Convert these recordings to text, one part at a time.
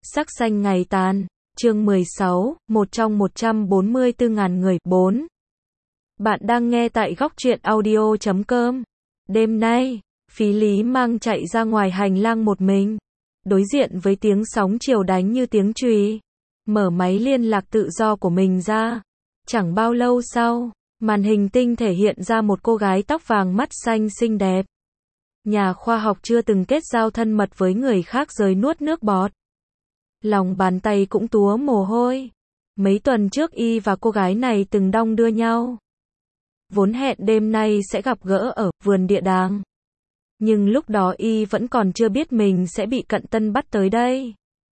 Sắc xanh ngày tàn, chương 16, một trong 144.000 người, 4. Bạn đang nghe tại góc truyện audio.com. Đêm nay, Phí Lý Mang chạy ra ngoài hành lang một mình, đối diện với tiếng sóng chiều đánh như tiếng chùy, mở máy liên lạc tự do của mình ra. Chẳng bao lâu sau, màn hình tinh thể hiện ra một cô gái tóc vàng mắt xanh xinh đẹp. Nhà khoa học chưa từng kết giao thân mật với người khác rời nuốt nước bọt. Lòng bàn tay cũng túa mồ hôi. Mấy tuần trước y và cô gái này từng đong đưa nhau. Vốn hẹn đêm nay sẽ gặp gỡ ở vườn địa đàng. Nhưng lúc đó y vẫn còn chưa biết mình sẽ bị cận tân bắt tới đây.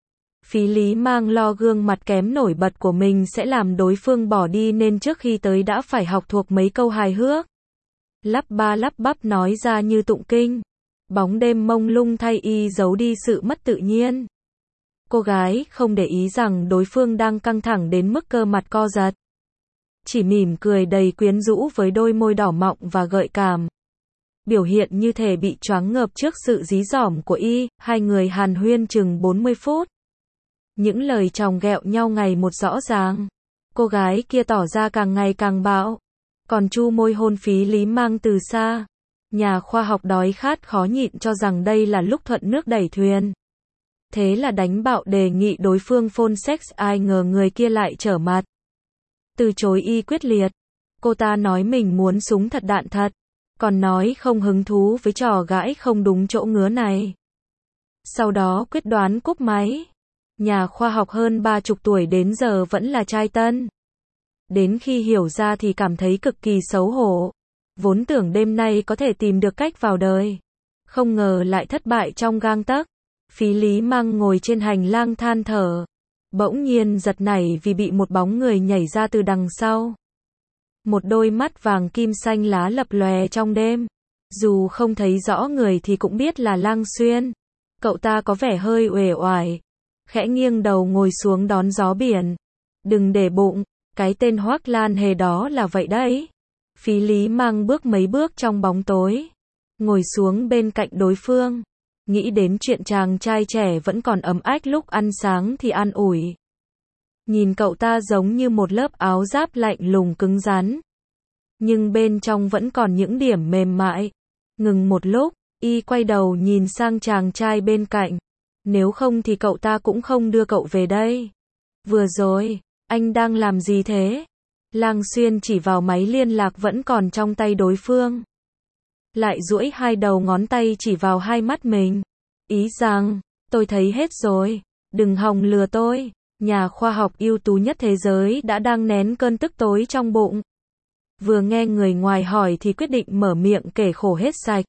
Phí Lý Mang lo gương mặt kém nổi bật của mình sẽ làm đối phương bỏ đi nên trước khi tới đã phải học thuộc mấy câu hài hước. Lắp ba lắp bắp nói ra như tụng kinh. Bóng đêm mông lung thay y giấu đi sự mất tự nhiên. Cô gái không để ý rằng đối phương đang căng thẳng đến mức cơ mặt co giật. Chỉ mỉm cười đầy quyến rũ với đôi môi đỏ mọng và gợi cảm. Biểu hiện như thể bị choáng ngợp trước sự dí dỏm của y, hai người hàn huyên chừng 40 phút. Những lời chòng ghẹo nhau ngày một rõ ràng. Cô gái kia tỏ ra càng ngày càng bạo. Còn chu môi hôn Phí Lý Mang từ xa. Nhà khoa học đói khát khó nhịn cho rằng đây là lúc thuận nước đẩy thuyền. Thế là đánh bạo đề nghị đối phương phone sex, ai ngờ người kia lại trở mặt. Từ chối y quyết liệt. Cô ta nói mình muốn súng thật đạn thật. Còn nói không hứng thú với trò gãi không đúng chỗ ngứa này. Sau đó quyết đoán cúp máy. Nhà khoa học hơn 30 tuổi đến giờ vẫn là trai tân. Đến khi hiểu ra thì cảm thấy cực kỳ xấu hổ. Vốn tưởng đêm nay có thể tìm được cách vào đời. Không ngờ lại thất bại trong gang tấc. Phí Lý Mang ngồi trên hành lang than thở. Bỗng nhiên giật nảy vì bị một bóng người nhảy ra từ đằng sau. Một đôi mắt vàng kim xanh lá lập lòe trong đêm. Dù không thấy rõ người thì cũng biết là Lang Xuyên. Cậu ta có vẻ hơi uể oải. Khẽ nghiêng đầu ngồi xuống đón gió biển. Đừng để bụng, cái tên Hoắc Lan Hề đó là vậy đấy. Phí Lý Mang bước mấy bước trong bóng tối. Ngồi xuống bên cạnh đối phương. Nghĩ đến chuyện chàng trai trẻ vẫn còn ấm ách lúc ăn sáng thì an ủi. Nhìn cậu ta giống như một lớp áo giáp lạnh lùng cứng rắn. Nhưng bên trong vẫn còn những điểm mềm mại. Ngừng một lúc, y quay đầu nhìn sang chàng trai bên cạnh. Nếu không thì cậu ta cũng không đưa cậu về đây. Vừa rồi, anh đang làm gì thế? Lang Xuyên chỉ vào máy liên lạc vẫn còn trong tay đối phương. Lại duỗi hai đầu ngón tay chỉ vào hai mắt mình. Ý rằng, tôi thấy hết rồi, đừng hòng lừa tôi. Nhà khoa học ưu tú nhất thế giới đã đang nén cơn tức tối trong bụng. Vừa nghe người ngoài hỏi thì quyết định mở miệng kể khổ hết sạch.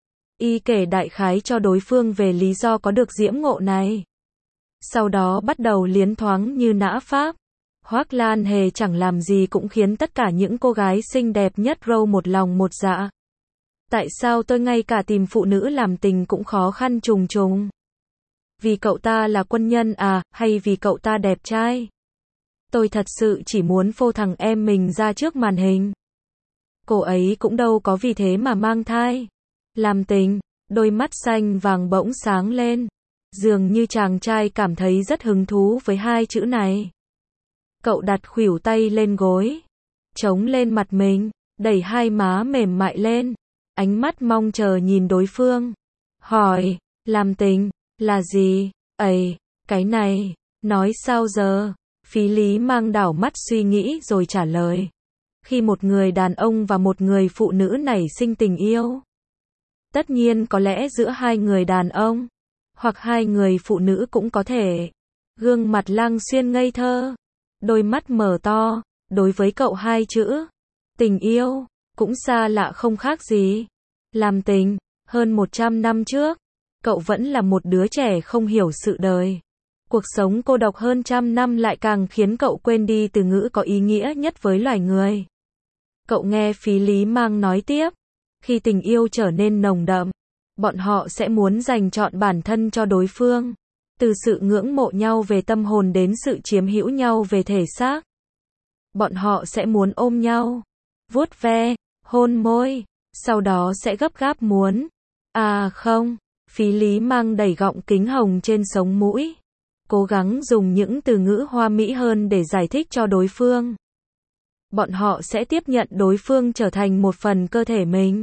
Y kể đại khái cho đối phương về lý do có được diễm ngộ này. Sau đó bắt đầu liến thoáng như nã pháp. Hoắc Lan Hề chẳng làm gì cũng khiến tất cả những cô gái xinh đẹp nhất Râu một lòng một dạ. Tại sao tôi ngay cả tìm phụ nữ làm tình cũng khó khăn trùng trùng? Vì cậu ta là quân nhân à, hay vì cậu ta đẹp trai? Tôi thật sự chỉ muốn phô thằng em mình ra trước màn hình. Cô ấy cũng đâu có vì thế mà mang thai. Làm tình, đôi mắt xanh vàng bỗng sáng lên. Dường như chàng trai cảm thấy rất hứng thú với hai chữ này. Cậu đặt khuỷu tay lên gối, chống lên mặt mình, đẩy hai má mềm mại lên. Ánh mắt mong chờ nhìn đối phương. Hỏi, làm tình, là gì? Ấy, cái này, nói sao giờ? Phí Lý Mang đảo mắt suy nghĩ rồi trả lời. Khi một người đàn ông và một người phụ nữ nảy sinh tình yêu. Tất nhiên có lẽ giữa hai người đàn ông, hoặc hai người phụ nữ cũng có thể. Gương mặt Lang Xuyên ngây thơ. Đôi mắt mở to, đối với cậu hai chữ. Tình yêu, cũng xa lạ không khác gì. Làm tình, hơn 100 năm trước, cậu vẫn là một đứa trẻ không hiểu sự đời. Cuộc sống cô độc hơn 100 năm lại càng khiến cậu quên đi từ ngữ có ý nghĩa nhất với loài người. Cậu nghe Phí Lý Mang nói tiếp. Khi tình yêu trở nên nồng đậm, bọn họ sẽ muốn dành trọn bản thân cho đối phương. Từ sự ngưỡng mộ nhau về tâm hồn đến sự chiếm hữu nhau về thể xác. Bọn họ sẽ muốn ôm nhau, vuốt ve, hôn môi, sau đó sẽ gấp gáp muốn. À không, Phí Lý Mang đẩy gọng kính hồng trên sống mũi. cố gắng dùng những từ ngữ hoa mỹ hơn để giải thích cho đối phương. Bọn họ sẽ tiếp nhận đối phương trở thành một phần cơ thể mình.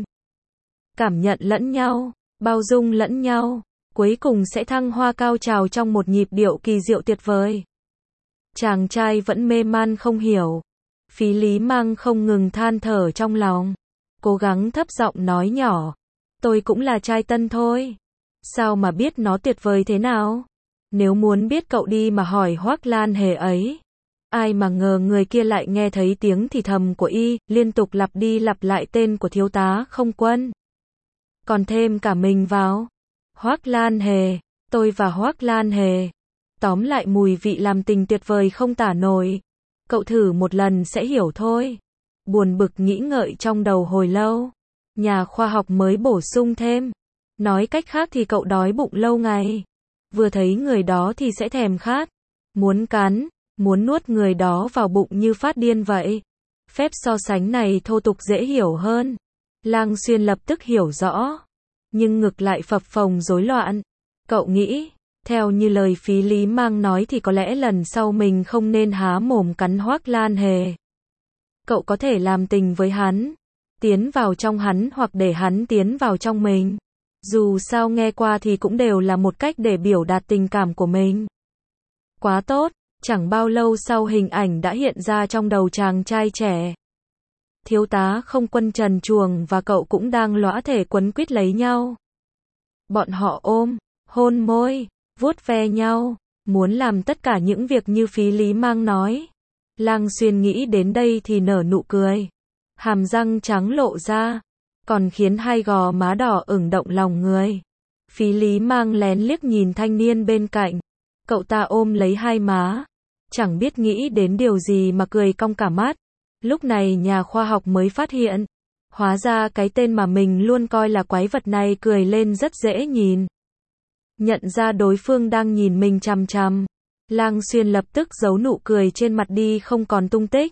Cảm nhận lẫn nhau, bao dung lẫn nhau, cuối cùng sẽ thăng hoa cao trào trong một nhịp điệu kỳ diệu tuyệt vời. Chàng trai vẫn mê man không hiểu. Phí Lý Mang không ngừng than thở trong lòng. Cố gắng thấp giọng nói nhỏ. Tôi cũng là trai tân thôi. Sao mà biết nó tuyệt vời thế nào? Nếu muốn biết cậu đi mà hỏi Hoắc Lan Hề ấy. Ai mà ngờ người kia lại nghe thấy tiếng thì thầm của y, liên tục lặp đi lặp lại tên của thiếu tá không quân. Còn thêm cả mình vào. Hoắc Lan Hề, tôi và Hoắc Lan Hề. Tóm lại mùi vị làm tình tuyệt vời không tả nổi. Cậu thử một lần sẽ hiểu thôi. Buồn bực nghĩ ngợi trong đầu hồi lâu. Nhà khoa học mới bổ sung thêm. Nói cách khác thì cậu đói bụng lâu ngày. Vừa thấy người đó thì sẽ thèm khát. Muốn cắn, muốn nuốt người đó vào bụng như phát điên vậy. Phép so sánh này thô tục dễ hiểu hơn. Lang Xuyên lập tức hiểu rõ. Nhưng ngực lại phập phồng rối loạn. Cậu nghĩ, theo như lời Phí Lý Mang nói thì có lẽ lần sau mình không nên há mồm cắn Hoắc Lan Hề. Cậu có thể làm tình với hắn, tiến vào trong hắn hoặc để hắn tiến vào trong mình. Dù sao nghe qua thì cũng đều là một cách để biểu đạt tình cảm của mình. Quá tốt, chẳng bao lâu sau hình ảnh đã hiện ra trong đầu chàng trai trẻ. Thiếu tá không quân trần truồng và cậu cũng đang lõa thể quấn quýt lấy nhau. Bọn họ ôm, hôn môi, vuốt ve nhau, muốn làm tất cả những việc như Phí Lý Mang nói. Lang Xuyên nghĩ đến đây thì nở nụ cười. Hàm răng trắng lộ ra, còn khiến hai gò má đỏ ửng động lòng người. Phí Lý Mang lén liếc nhìn thanh niên bên cạnh. Cậu ta ôm lấy hai má. Chẳng biết nghĩ đến điều gì mà cười cong cả mắt. Lúc này nhà khoa học mới phát hiện. Hóa ra cái tên mà mình luôn coi là quái vật này cười lên rất dễ nhìn. Nhận ra đối phương đang nhìn mình chằm chằm. Lang Xuyên lập tức giấu nụ cười trên mặt đi không còn tung tích.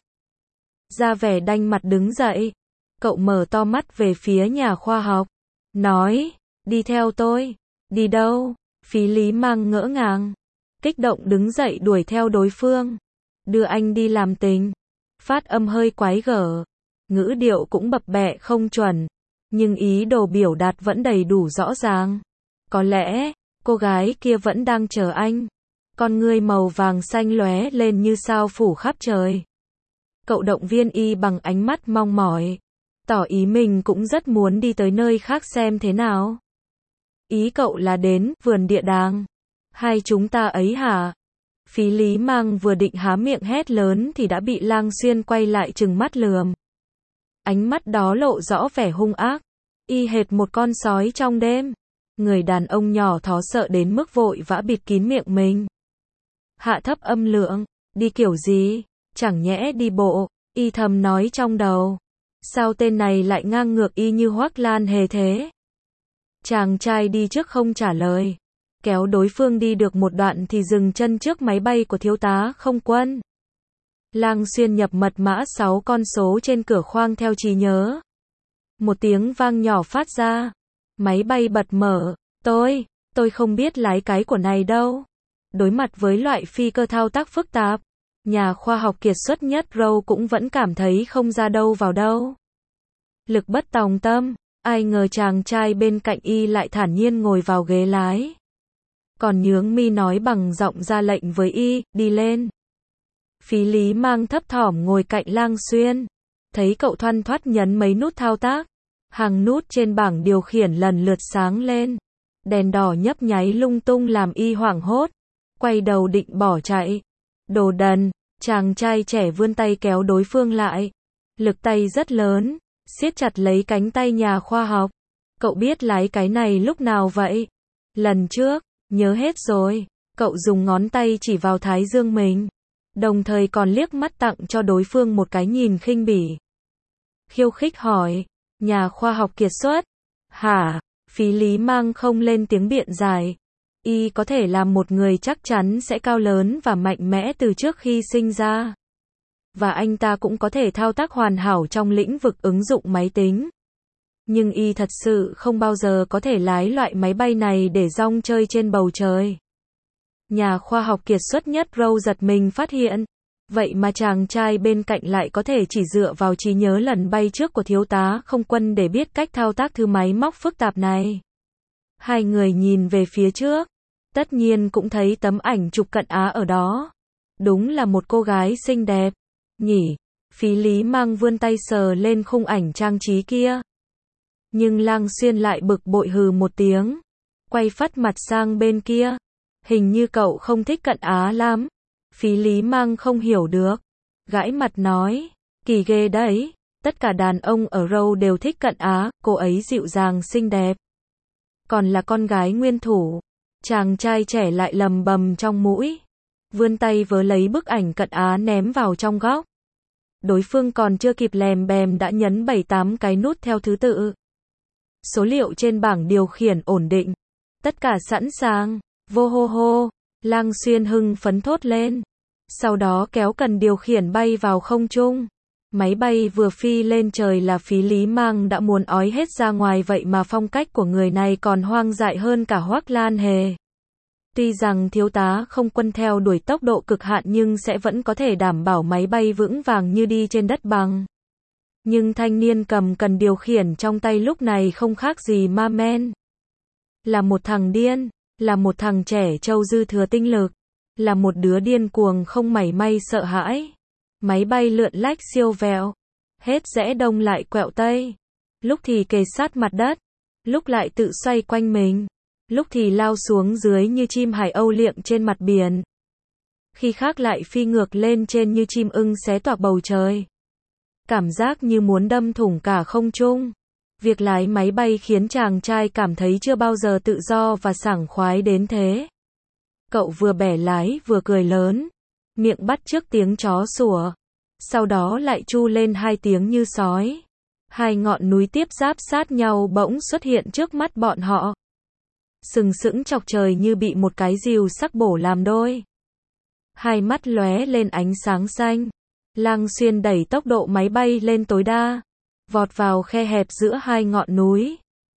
Ra vẻ đanh mặt đứng dậy. Cậu mở to mắt về phía nhà khoa học. Nói, đi theo tôi. Đi đâu? Phí Lý Mang ngỡ ngàng. Kích động đứng dậy đuổi theo đối phương. Đưa anh đi làm tình. Phát âm hơi quái gở. Ngữ điệu cũng bập bẹ không chuẩn. Nhưng ý đồ biểu đạt vẫn đầy đủ rõ ràng. Có lẽ, cô gái kia vẫn đang chờ anh. Con ngươi màu vàng xanh lóe lên như sao phủ khắp trời. Cậu động viên y bằng ánh mắt mong mỏi. Tỏ ý mình cũng rất muốn đi tới nơi khác xem thế nào. Ý cậu là đến vườn địa đàng. Hai chúng ta ấy hả? Phí Lý Mang vừa định há miệng hét lớn thì đã bị Lang Xuyên quay lại trừng mắt lườm. Ánh mắt đó lộ rõ vẻ hung ác. Y hệt một con sói trong đêm. Người đàn ông nhỏ thó sợ đến mức vội vã bịt kín miệng mình. Hạ thấp âm lượng. Đi kiểu gì? Chẳng nhẽ đi bộ? Y thầm nói trong đầu. Sao tên này lại ngang ngược y như Hoắc Lan Hề thế? Chàng trai đi trước không trả lời. Kéo đối phương đi được một đoạn thì dừng chân trước máy bay của thiếu tá không quân. Lang Xuyên nhập mật mã 6 con số trên cửa khoang theo trí nhớ. Một tiếng vang nhỏ phát ra. Máy bay bật mở. Tôi không biết lái cái của này đâu. Đối mặt với loại phi cơ thao tác phức tạp, nhà khoa học kiệt xuất nhất Rowe cũng vẫn cảm thấy không ra đâu vào đâu. Lực bất tòng tâm, ai ngờ chàng trai bên cạnh y lại thản nhiên ngồi vào ghế lái. Còn nhướng mi nói bằng giọng ra lệnh với y, đi lên. Phí Lý Mang thấp thỏm ngồi cạnh Lang Xuyên. Thấy cậu thoăn thoắt nhấn mấy nút thao tác. Hàng nút trên bảng điều khiển lần lượt sáng lên. Đèn đỏ nhấp nháy lung tung làm y hoảng hốt. Quay đầu định bỏ chạy. Đồ đần, chàng trai trẻ vươn tay kéo đối phương lại. Lực tay rất lớn, siết chặt lấy cánh tay nhà khoa học. Cậu biết lái cái này lúc nào vậy? Lần trước, nhớ hết rồi. Cậu dùng ngón tay chỉ vào thái dương mình. Đồng thời còn liếc mắt tặng cho đối phương một cái nhìn khinh bỉ. Khiêu khích hỏi, nhà khoa học kiệt xuất. Hả? Phí Lý Mang không lên tiếng biện giải. Y có thể làm một người chắc chắn sẽ cao lớn và mạnh mẽ từ trước khi sinh ra. Và anh ta cũng có thể thao tác hoàn hảo trong lĩnh vực ứng dụng máy tính. Nhưng y thật sự không bao giờ có thể lái loại máy bay này để rong chơi trên bầu trời. Nhà khoa học kiệt xuất nhất Rose giật mình phát hiện. Vậy mà chàng trai bên cạnh lại có thể chỉ dựa vào trí nhớ lần bay trước của thiếu tá không quân để biết cách thao tác thứ máy móc phức tạp này. Hai người nhìn về phía trước. Tất nhiên cũng thấy tấm ảnh chụp cận Á ở đó. Đúng là một cô gái xinh đẹp. Nhỉ? Phí Lý Mang vươn tay sờ lên khung ảnh trang trí kia. Nhưng Lang Xuyên lại bực bội hừ một tiếng. Quay phắt mặt sang bên kia. Hình như cậu không thích cận Á lắm. Phí Lý Mang không hiểu được. Gãi mặt nói. Kỳ ghê đấy. Tất cả đàn ông ở Râu đều thích cận Á. Cô ấy dịu dàng xinh đẹp. Còn là con gái nguyên thủ. Chàng trai trẻ lại lầm bầm trong mũi. Vươn tay vớ lấy bức ảnh cận Á ném vào trong góc. Đối phương còn chưa kịp lèm bèm đã nhấn 7-8 cái nút theo thứ tự. Số liệu trên bảng điều khiển ổn định. Tất cả sẵn sàng. Vô hô hô. Lang Xuyên hưng phấn thốt lên. Sau đó kéo cần điều khiển bay vào không trung. Máy bay vừa phi lên trời là Phí Lý Mang đã muốn ói hết ra ngoài, vậy mà phong cách của người này còn hoang dại hơn cả Hoắc Lan Hề. Tuy rằng thiếu tá không quân theo đuổi tốc độ cực hạn nhưng sẽ vẫn có thể đảm bảo máy bay vững vàng như đi trên đất bằng. Nhưng thanh niên cầm cần điều khiển trong tay lúc này không khác gì ma men. Là một thằng điên, là một thằng trẻ trâu dư thừa tinh lực, là một đứa điên cuồng không mảy may sợ hãi. Máy bay lượn lách siêu vẹo, hết rẽ đông lại quẹo tây, lúc thì kề sát mặt đất, lúc lại tự xoay quanh mình, lúc thì lao xuống dưới như chim hải âu liệng trên mặt biển, khi khác lại phi ngược lên trên như chim ưng xé toạc bầu trời. Cảm giác như muốn đâm thủng cả không trung. Việc lái máy bay khiến chàng trai cảm thấy chưa bao giờ tự do và sảng khoái đến thế. Cậu vừa bẻ lái vừa cười lớn, miệng bắt chước tiếng chó sủa, sau đó lại tru lên 2 tiếng như sói. Hai ngọn núi tiếp giáp sát nhau bỗng xuất hiện trước mắt bọn họ. Sừng sững chọc trời như bị một cái rìu sắc bổ làm đôi. Hai mắt lóe lên ánh sáng xanh. Lang Xuyên đẩy tốc độ máy bay lên tối đa, vọt vào khe hẹp giữa hai ngọn núi.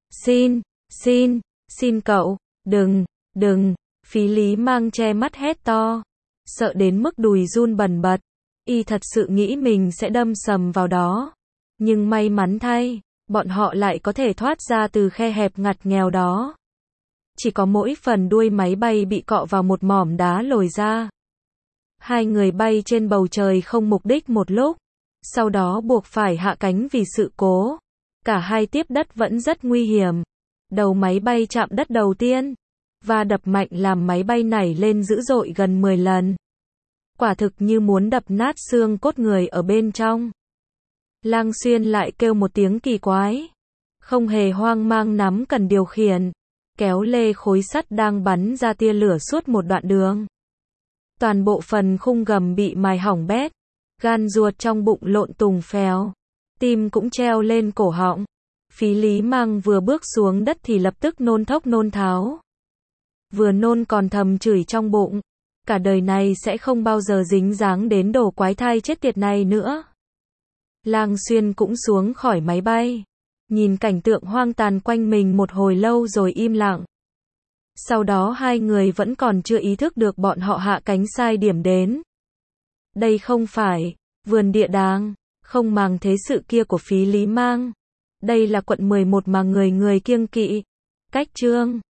Xin cậu, đừng. Phí Lý Mang che mắt hét to, sợ đến mức đùi run bần bật. Y thật sự nghĩ mình sẽ đâm sầm vào đó. Nhưng may mắn thay, bọn họ lại có thể thoát ra từ khe hẹp ngặt nghèo đó. Chỉ có mỗi phần đuôi máy bay bị cọ vào một mỏm đá lồi ra. Hai người bay trên bầu trời không mục đích một lúc, sau đó buộc phải hạ cánh vì sự cố. Cả hai tiếp đất vẫn rất nguy hiểm. Đầu máy bay chạm đất đầu tiên, và đập mạnh làm máy bay nảy lên dữ dội gần 10 lần. Quả thực như muốn đập nát xương cốt người ở bên trong. Lang Xuyên lại kêu một tiếng kỳ quái, không hề hoang mang nắm cần điều khiển, kéo lê khối sắt đang bắn ra tia lửa suốt một đoạn đường. Toàn bộ phần khung gầm bị mài hỏng bét, gan ruột trong bụng lộn tùng phèo, tim cũng treo lên cổ họng. Phí Lý Mang vừa bước xuống đất thì lập tức nôn thốc nôn tháo. Vừa nôn còn thầm chửi trong bụng, cả đời này sẽ không bao giờ dính dáng đến đồ quái thai chết tiệt này nữa. Lang Xuyên cũng xuống khỏi máy bay, nhìn cảnh tượng hoang tàn quanh mình một hồi lâu rồi im lặng. Sau đó hai người vẫn còn chưa ý thức được bọn họ hạ cánh sai điểm đến. Đây không phải vườn địa đàng, không màng thế sự kia của Phí Lý Mang. Đây là quận 11 mà người người kiêng kỵ. Cách chương